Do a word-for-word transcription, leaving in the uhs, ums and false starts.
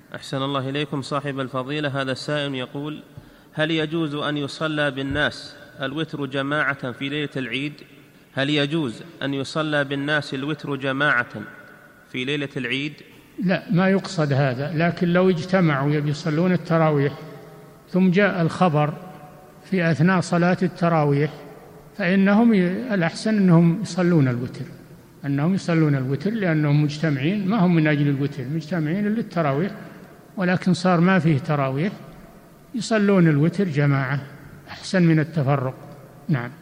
أحسن الله إليكم صاحب الفضيلة. هذا السائل يقول: هل يجوز أن يصلى بالناس الوتر جماعة في ليلة العيد؟ هل يجوز أن يصلى بالناس الوتر جماعة في ليلة العيد؟ لا، ما يقصد هذا، لكن لو اجتمعوا يصلون التراويح ثم جاء الخبر في أثناء صلاة التراويح فإنهم الأحسن أنهم يصلون الوتر، أنهم يصلون الوتر لأنهم مجتمعين، ما هم من أجل الوتر، مجتمعين للتراويح، ولكن صار ما فيه تراويح يصلون الوتر جماعة أحسن من التفرق. نعم.